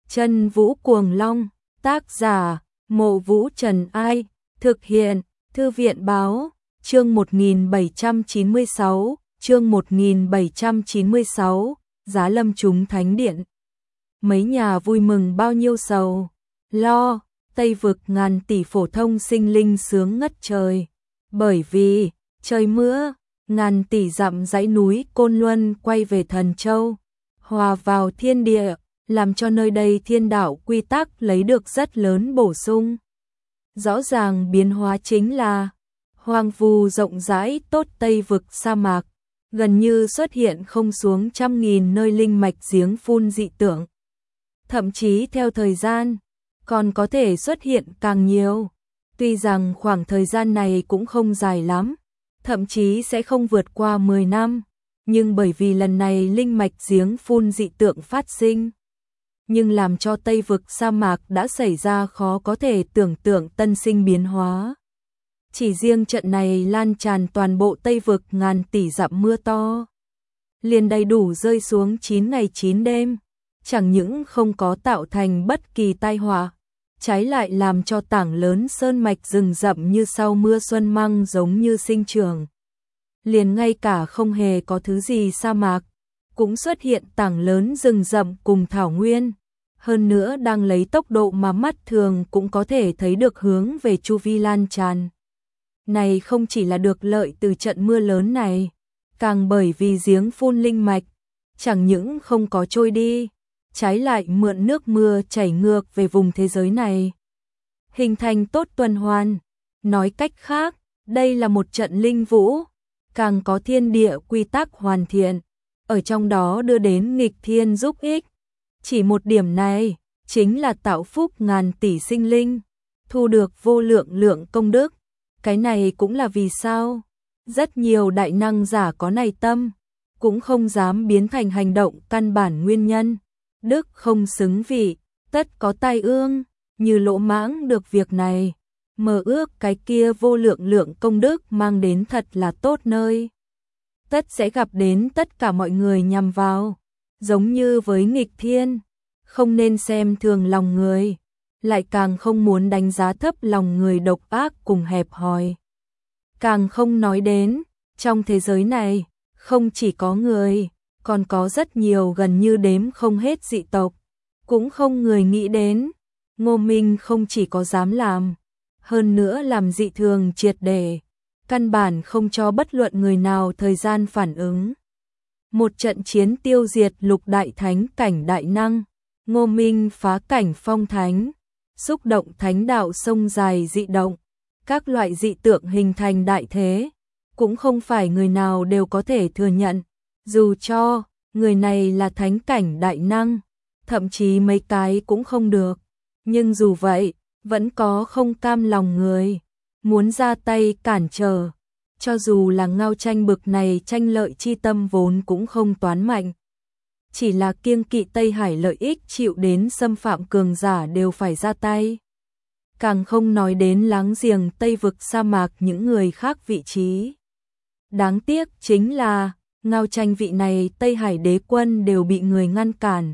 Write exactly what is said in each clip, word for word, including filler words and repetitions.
Chân Vũ Cuồng Long, tác giả, Mộ Vũ Trần Ai, thực hiện, Thư viện Báo, chương một nghìn bảy trăm chín mươi sáu, chương một nghìn bảy trăm chín mươi sáu, Giá Lâm chúng Thánh Điện. Mấy nhà vui mừng bao nhiêu sầu, lo, Tây vực ngàn tỷ phổ thông sinh linh sướng ngất trời. Bởi vì, trời mưa, ngàn tỷ dặm dãy núi Côn Luân quay về Thần Châu, hòa vào thiên địa, làm cho nơi đây thiên đạo quy tắc lấy được rất lớn bổ sung. Rõ ràng biến hóa chính là hoang vu rộng rãi tốt Tây vực sa mạc, gần như xuất hiện không xuống trăm nghìn nơi linh mạch giếng phun dị tượng. Thậm chí theo thời gian, còn có thể xuất hiện càng nhiều. Tuy rằng khoảng thời gian này cũng không dài lắm, thậm chí sẽ không vượt qua mười năm, nhưng bởi vì lần này linh mạch giếng phun dị tượng phát sinh, nhưng làm cho Tây vực sa mạc đã xảy ra khó có thể tưởng tượng tân sinh biến hóa. Chỉ riêng trận này lan tràn toàn bộ Tây vực ngàn tỷ dặm mưa to, liền đầy đủ rơi xuống chín ngày chín đêm, chẳng những không có tạo thành bất kỳ tai họa, trái lại làm cho tảng lớn sơn mạch rừng rậm như sau mưa xuân măng giống như sinh trưởng. Liền ngay cả không hề có thứ gì sa mạc, cũng xuất hiện tảng lớn rừng rậm cùng thảo nguyên, hơn nữa đang lấy tốc độ mà mắt thường cũng có thể thấy được hướng về chu vi lan tràn. Này không chỉ là được lợi từ trận mưa lớn này, càng bởi vì giếng phun linh mạch, chẳng những không có trôi đi, trái lại mượn nước mưa chảy ngược về vùng thế giới này, hình thành tốt tuần hoàn. Nói cách khác, đây là một trận linh vũ, càng có thiên địa quy tắc hoàn thiện, ở trong đó đưa đến nghịch thiên giúp ích. Chỉ một điểm này, chính là tạo phúc ngàn tỷ sinh linh, thu được vô lượng lượng công đức. Cái này cũng là vì sao rất nhiều đại năng giả có này tâm, cũng không dám biến thành hành động căn bản nguyên nhân. Đức không xứng vị, tất có tai ương, như lỗ mãng được việc này, mơ ước cái kia vô lượng lượng công đức mang đến thật là tốt nơi. Tất sẽ gặp đến tất cả mọi người nhằm vào, giống như với nghịch thiên, không nên xem thường lòng người, lại càng không muốn đánh giá thấp lòng người độc ác cùng hẹp hòi. Càng không nói đến, trong thế giới này, không chỉ có người, còn có rất nhiều gần như đếm không hết dị tộc, cũng không người nghĩ đến. Ngô Minh không chỉ có dám làm, hơn nữa làm dị thường triệt để, căn bản không cho bất luận người nào thời gian phản ứng. Một trận chiến tiêu diệt lục đại thánh cảnh đại năng, Ngô Minh phá cảnh phong thánh, xúc động thánh đạo sông dài dị động, các loại dị tượng hình thành đại thế, cũng không phải người nào đều có thể thừa nhận, dù cho người này là thánh cảnh đại năng, thậm chí mấy cái cũng không được. Nhưng dù vậy, vẫn có không cam lòng người, muốn ra tay cản trở, cho dù là Ngao Tranh bực này tranh lợi chi tâm vốn cũng không toán mạnh. Chỉ là kiêng kỵ Tây Hải lợi ích chịu đến xâm phạm cường giả đều phải ra tay. Càng không nói đến láng giềng Tây vực sa mạc những người khác vị trí. Đáng tiếc chính là, Ngao Tranh vị này Tây Hải đế quân đều bị người ngăn cản.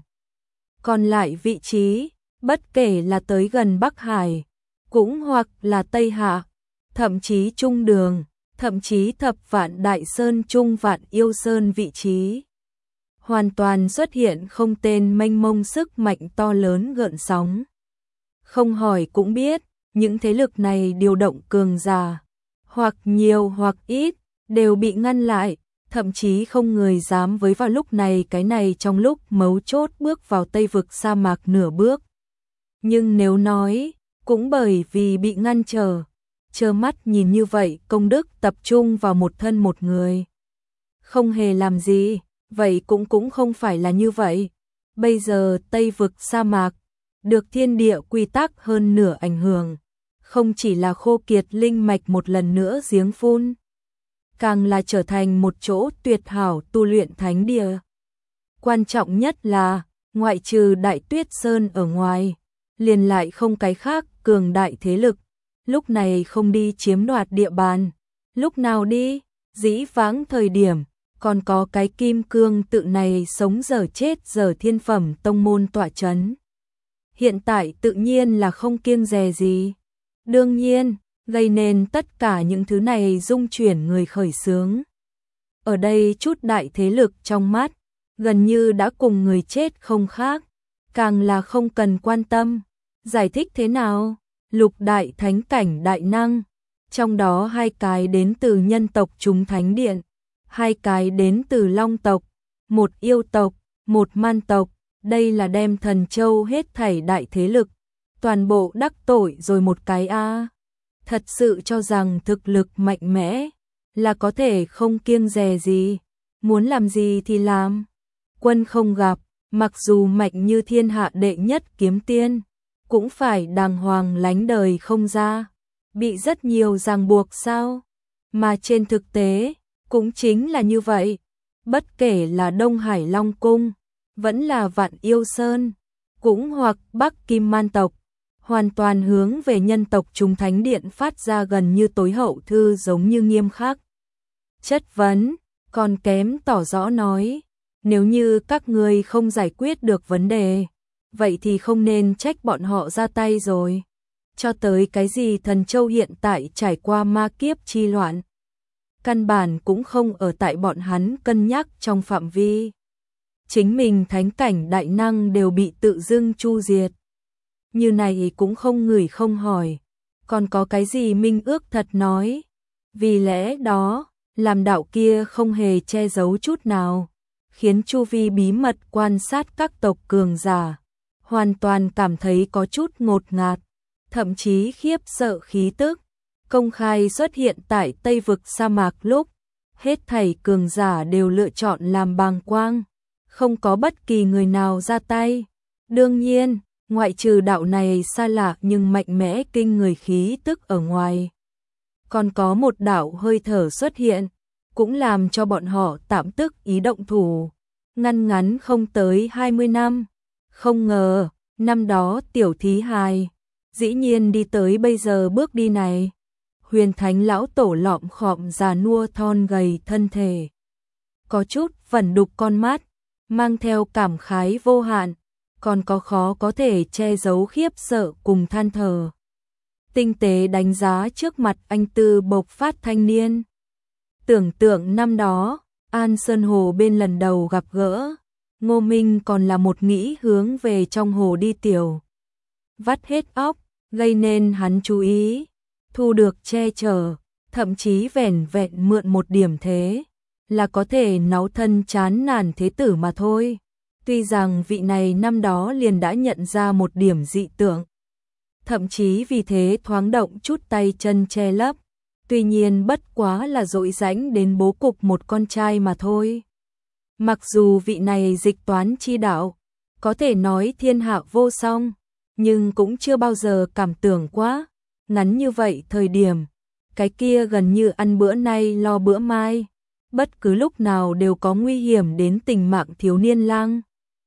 Còn lại vị trí, bất kể là tới gần Bắc Hải, cũng hoặc là Tây Hạ, thậm chí Trung Đường, thậm chí thập vạn Đại Sơn Trung vạn Yêu Sơn vị trí, hoàn toàn xuất hiện không tên mênh mông sức mạnh to lớn gợn sóng. Không hỏi cũng biết, những thế lực này điều động cường giả, hoặc nhiều hoặc ít, đều bị ngăn lại, thậm chí không người dám với vào lúc này cái này trong lúc mấu chốt bước vào Tây vực sa mạc nửa bước. Nhưng nếu nói, cũng bởi vì bị ngăn trở, trơ mắt nhìn như vậy công đức tập trung vào một thân một người, không hề làm gì, vậy cũng cũng không phải là như vậy. Bây giờ Tây vực sa mạc, được thiên địa quy tắc hơn nửa ảnh hưởng, không chỉ là khô kiệt linh mạch một lần nữa giếng phun, càng là trở thành một chỗ tuyệt hảo tu luyện thánh địa. Quan trọng nhất là, ngoại trừ Đại Tuyết Sơn ở ngoài, liền lại không cái khác cường đại thế lực, lúc này không đi chiếm đoạt địa bàn, lúc nào đi, dĩ vãng thời điểm, còn có cái kim cương tự này sống giờ chết giờ thiên phẩm tông môn tọa chấn. hiện tại tự nhiên là không kiêng dè gì. Đương nhiên, gây nên tất cả những thứ này dung chuyển người khởi xướng. Ở đây chút đại thế lực trong mắt, gần như đã cùng người chết không khác, càng là không cần quan tâm. Giải thích thế nào? Lục đại thánh cảnh đại năng, trong đó hai cái đến từ nhân tộc chúng thánh điện, hai cái đến từ long tộc, một yêu tộc, một man tộc, đây là đem Thần Châu hết thảy đại thế lực, toàn bộ đắc tội rồi một cái a. Thật sự cho rằng thực lực mạnh mẽ là có thể không kiêng dè gì, muốn làm gì thì làm. Quân không gặp, mặc dù mạnh như thiên hạ đệ nhất kiếm tiên, cũng phải đàng hoàng lánh đời không ra, bị rất nhiều ràng buộc sao? Mà trên thực tế, cũng chính là như vậy, bất kể là Đông Hải Long Cung, vẫn là Vạn Yêu Sơn, cũng hoặc Bắc Kim Man tộc, hoàn toàn hướng về nhân tộc chúng thánh điện phát ra gần như tối hậu thư giống như nghiêm khắc. Chất vấn, còn kém tỏ rõ nói, nếu như các ngươi không giải quyết được vấn đề, vậy thì không nên trách bọn họ ra tay rồi. Cho tới cái gì Thần Châu hiện tại trải qua ma kiếp chi loạn, căn bản cũng không ở tại bọn hắn cân nhắc trong phạm vi. Chính mình thánh cảnh đại năng đều bị tự dưng chu diệt. Như này cũng không ngửi không hỏi, còn có cái gì minh ước thật nói. Vì lẽ đó, làm đạo kia không hề che giấu chút nào, khiến chu vi bí mật quan sát các tộc cường giả, hoàn toàn cảm thấy có chút ngột ngạt, thậm chí khiếp sợ khí tức. Công khai xuất hiện tại Tây vực sa mạc lúc, hết thảy cường giả đều lựa chọn làm bàng quang, không có bất kỳ người nào ra tay. Đương nhiên, ngoại trừ đạo này xa lạ nhưng mạnh mẽ kinh người khí tức ở ngoài, còn có một đạo hơi thở xuất hiện, cũng làm cho bọn họ tạm tức ý động thủ. Ngăn ngắn không tới hai mươi năm, không ngờ, năm đó tiểu thí hài, dĩ nhiên đi tới bây giờ bước đi này. Huyền Thánh lão tổ lọm khọm già nua thon gầy thân thể, có chút vẩn đục con mắt, mang theo cảm khái vô hạn, còn có khó có thể che giấu khiếp sợ cùng than thở. Tinh tế đánh giá trước mặt anh tư bộc phát thanh niên. Tưởng tượng năm đó, An Sơn Hồ bên lần đầu gặp gỡ, Ngô Minh còn là một nghĩ hướng về trong hồ đi tiểu. Vắt hết óc, gây nên hắn chú ý, thu được che chở, thậm chí vẻn vẹn mượn một điểm thế, là có thể náu thân chán nản thế tử mà thôi. Tuy rằng vị này năm đó liền đã nhận ra một điểm dị tượng, thậm chí vì thế thoáng động chút tay chân che lấp, tuy nhiên bất quá là dội rãnh đến bố cục một con trai mà thôi. Mặc dù vị này dịch toán chi đạo, có thể nói thiên hạ vô song, nhưng cũng chưa bao giờ cảm tưởng quá, ngắn như vậy thời điểm, cái kia gần như ăn bữa nay lo bữa mai, bất cứ lúc nào đều có nguy hiểm đến tình mạng thiếu niên lang.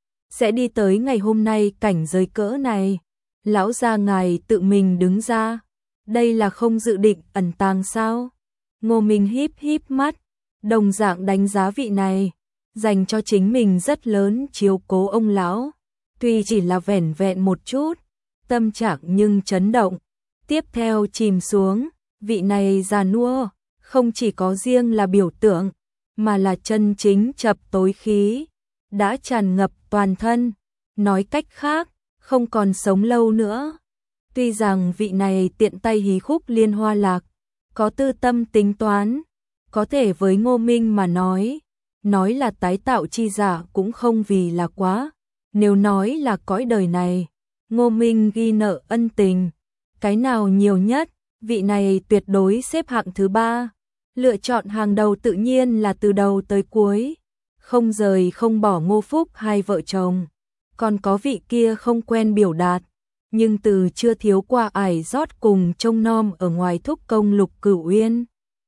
Sẽ đi tới ngày hôm nay cảnh giới cỡ này, lão gia ngài tự mình đứng ra, đây là không dự định ẩn tàng sao? Ngô Minh híp híp mắt, đồng dạng đánh giá vị này, dành cho chính mình rất lớn chiếu cố ông lão, tuy chỉ là vẻn vẹn một chút, tâm trạng nhưng chấn động. Tiếp theo chìm xuống, vị này già nua, không chỉ có riêng là biểu tượng, mà là chân chính chập tối khí, đã tràn ngập toàn thân, nói cách khác, không còn sống lâu nữa. Tuy rằng vị này tiện tay hí khúc liên hoa lạc, có tư tâm tính toán, có thể với Ngô Minh mà nói, nói là tái tạo chi giả cũng không vì là quá, nếu nói là cõi đời này, Ngô Minh ghi nợ ân tình, cái nào nhiều nhất, vị này tuyệt đối xếp hạng thứ ba, lựa chọn hàng đầu tự nhiên là từ đầu tới cuối, không rời không bỏ Ngô Phúc hai vợ chồng, còn có vị kia không quen biểu đạt, nhưng từ chưa thiếu qua ải rót cùng trông nom ở ngoài thúc công Lục Cửu Uyên.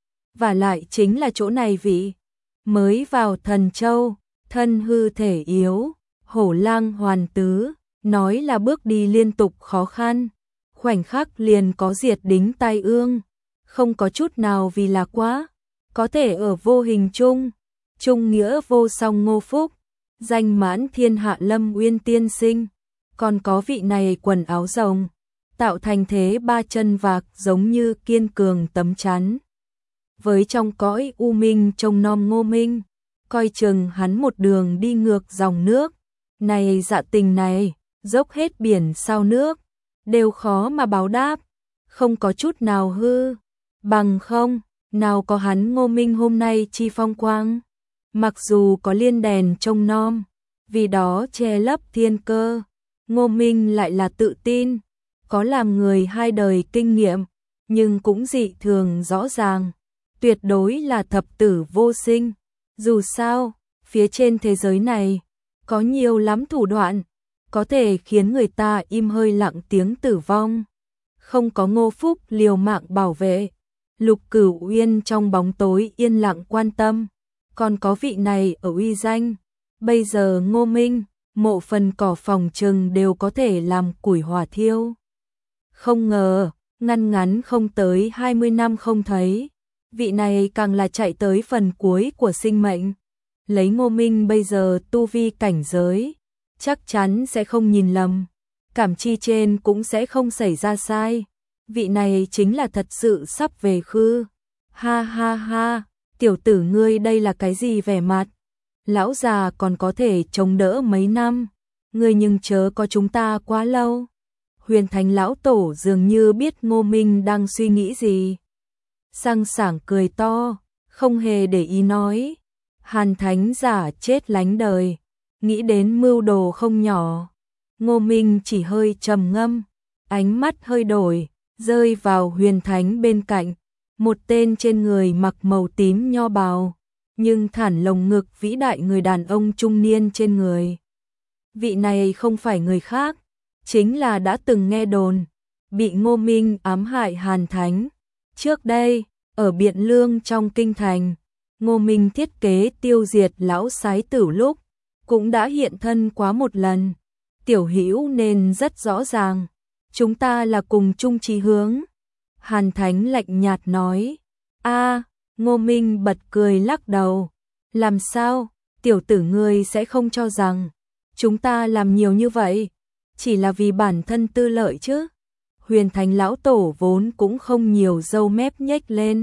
Và lại chính là chỗ này vị, mới vào Thần Châu, thân hư thể yếu, hổ lang hoàn tứ, nói là bước đi liên tục khó khăn, khoảnh khắc liền có diệt đính tai ương, không có chút nào vì là quá, có thể ở vô hình chung, trung nghĩa vô song Ngô Phúc, danh mãn thiên hạ Lâm Uyên tiên sinh, còn có vị này quần áo rồng, tạo thành thế ba chân vạc giống như kiên cường tấm chắn. Với trong cõi u minh trông nom Ngô Minh, coi chừng hắn một đường đi ngược dòng nước. Này dạ tình này, dốc hết biển sao nước, đều khó mà báo đáp, không có chút nào hư, bằng không, nào có hắn Ngô Minh hôm nay chi phong quang. Mặc dù có liên đèn trông nom, vì đó che lấp thiên cơ, Ngô Minh lại là tự tin, có làm người hai đời kinh nghiệm, nhưng cũng dị thường rõ ràng, tuyệt đối là thập tử vô sinh. Dù sao, phía trên thế giới này, có nhiều lắm thủ đoạn, có thể khiến người ta im hơi lặng tiếng tử vong. Không có Ngô Phúc liều mạng bảo vệ, Lục Cửu Uyên trong bóng tối yên lặng quan tâm, còn có vị này ở uy danh. Bây giờ Ngô Minh, mộ phần cỏ phòng trừng đều có thể làm củi hỏa thiêu. Không ngờ, ngăn ngắn không tới hai mươi năm không thấy, vị này càng là chạy tới phần cuối của sinh mệnh. Lấy Ngô Minh bây giờ tu vi cảnh giới, chắc chắn sẽ không nhìn lầm, cảm chi trên cũng sẽ không xảy ra sai. Vị này chính là thật sự sắp về khư. Ha ha ha, tiểu tử ngươi đây là cái gì vẻ mặt? Lão già còn có thể chống đỡ mấy năm, ngươi nhưng chớ có chúng ta quá lâu. Huyền Thánh lão tổ dường như biết Ngô Minh đang suy nghĩ gì, sang sảng cười to, không hề để ý nói. Hàn Thánh giả chết lánh đời, nghĩ đến mưu đồ không nhỏ. Ngô Minh chỉ hơi trầm ngâm, ánh mắt hơi đổi, rơi vào Huyền Thánh bên cạnh, một tên trên người mặc màu tím nho bào, nhưng thản lồng ngực vĩ đại người đàn ông trung niên trên người. Vị này không phải người khác, chính là đã từng nghe đồn, bị Ngô Minh ám hại Hàn Thánh. Trước đây, ở Biện Lương trong kinh thành, Ngô Minh thiết kế tiêu diệt lão sái tử lúc, cũng đã hiện thân quá một lần. Tiểu Hữu nên rất rõ ràng, chúng ta là cùng chung chí hướng. Hàn Thánh lạnh nhạt nói. A, Ngô Minh bật cười lắc đầu. Làm sao, tiểu tử ngươi sẽ không cho rằng chúng ta làm nhiều như vậy chỉ là vì bản thân tư lợi chứ? Huyền Thánh lão tổ vốn cũng không nhiều râu mép nhếch lên,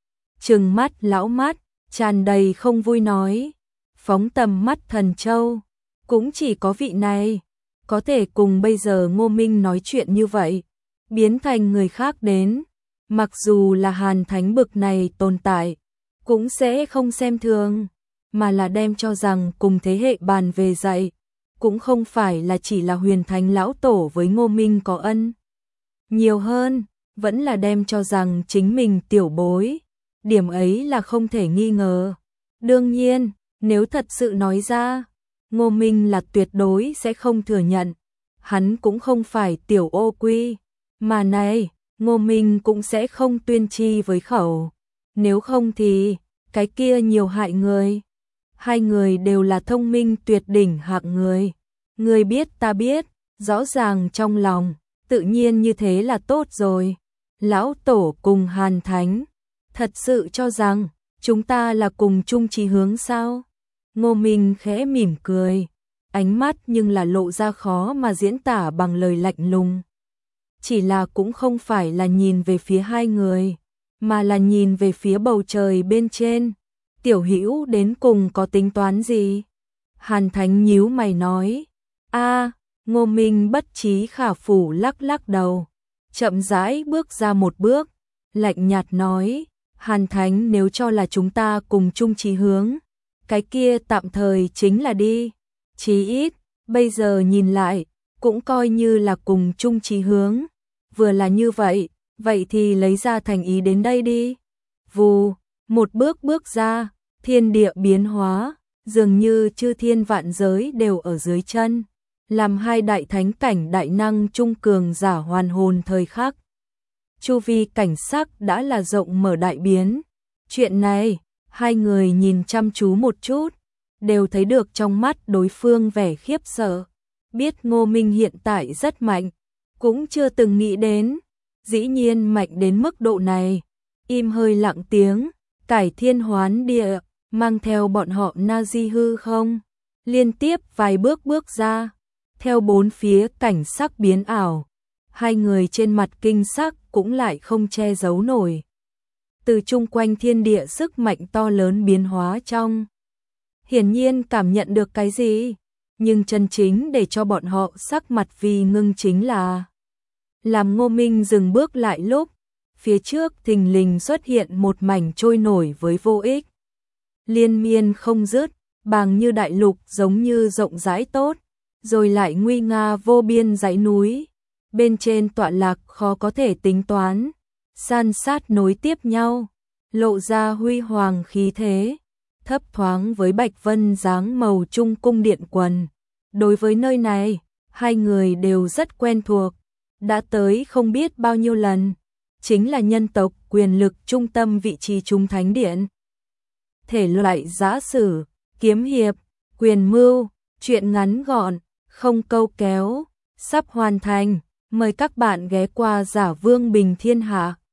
trừng mắt lão mắt, tràn đầy không vui nói, phóng tầm mắt thần châu, cũng chỉ có vị này có thể cùng bây giờ Ngô Minh nói chuyện như vậy, biến thành người khác đến, mặc dù là Hàn Thánh bực này tồn tại, cũng sẽ không xem thường, mà là đem cho rằng cùng thế hệ bàn về dạy, cũng không phải là chỉ là Huyền Thánh lão tổ với Ngô Minh có ân. Nhiều hơn, vẫn là đem cho rằng chính mình tiểu bối, điểm ấy là không thể nghi ngờ. Đương nhiên, nếu thật sự nói ra, Ngô Minh là tuyệt đối sẽ không thừa nhận, hắn cũng không phải tiểu ô quy, mà này, Ngô Minh cũng sẽ không tuyên chi với khẩu, nếu không thì, cái kia nhiều hại người. Hai người đều là thông minh tuyệt đỉnh hạng người, người biết ta biết, rõ ràng trong lòng, tự nhiên như thế là tốt rồi. Lão tổ cùng Hàn Thánh, thật sự cho rằng, chúng ta là cùng chung chí hướng sao? Ngô Minh khẽ mỉm cười, ánh mắt nhưng là lộ ra khó mà diễn tả bằng lời lạnh lùng. Chỉ là cũng không phải là nhìn về phía hai người, mà là nhìn về phía bầu trời bên trên. Tiểu Hữu đến cùng có tính toán gì? Hàn Thánh nhíu mày nói. A, Ngô Minh bất trí khả phủ lắc lắc đầu, chậm rãi bước ra một bước, lạnh nhạt nói, Hàn Thánh nếu cho là chúng ta cùng chung chí hướng, cái kia tạm thời chính là đi, chí ít, bây giờ nhìn lại, cũng coi như là cùng chung chí hướng, vừa là như vậy, vậy thì lấy ra thành ý đến đây đi. Vù, một bước bước ra, thiên địa biến hóa, dường như chư thiên vạn giới đều ở dưới chân, làm hai đại thánh cảnh đại năng trung cường giả hoàn hồn thời khắc. Chu vi cảnh sắc đã là rộng mở đại biến. Chuyện này, hai người nhìn chăm chú một chút, đều thấy được trong mắt đối phương vẻ khiếp sợ. Biết Ngô Minh hiện tại rất mạnh, cũng chưa từng nghĩ đến, dĩ nhiên mạnh đến mức độ này. Im hơi lặng tiếng, cải thiên hoán địa, mang theo bọn họ Na Di hư không, liên tiếp vài bước bước ra, Theo bốn phía cảnh sắc biến ảo, hai người trên mặt kinh sắc cũng lại không che giấu nổi. Từ chung quanh thiên địa sức mạnh to lớn biến hóa trong. Hiển nhiên cảm nhận được cái gì, nhưng chân chính để cho bọn họ sắc mặt vì ngưng chính là làm Ngô Minh dừng bước lại lúc phía trước thình lình xuất hiện một mảnh trôi nổi với vô ích. Liên miên không dứt, bàng như đại lục giống như rộng rãi tốt, rồi lại nguy nga vô biên dãy núi. Bên trên tọa lạc khó có thể tính toán, san sát nối tiếp nhau, lộ ra huy hoàng khí thế, thấp thoáng với bạch vân dáng màu trung cung điện quần. Đối với nơi này, hai người đều rất quen thuộc, đã tới không biết bao nhiêu lần, chính là nhân tộc quyền lực trung tâm vị trí trung thánh điện. Thể loại giã sử, kiếm hiệp, quyền mưu, truyện ngắn gọn, không câu kéo, sắp hoàn thành, mời các bạn ghé qua Giả Vương Bình Thiên Hạ.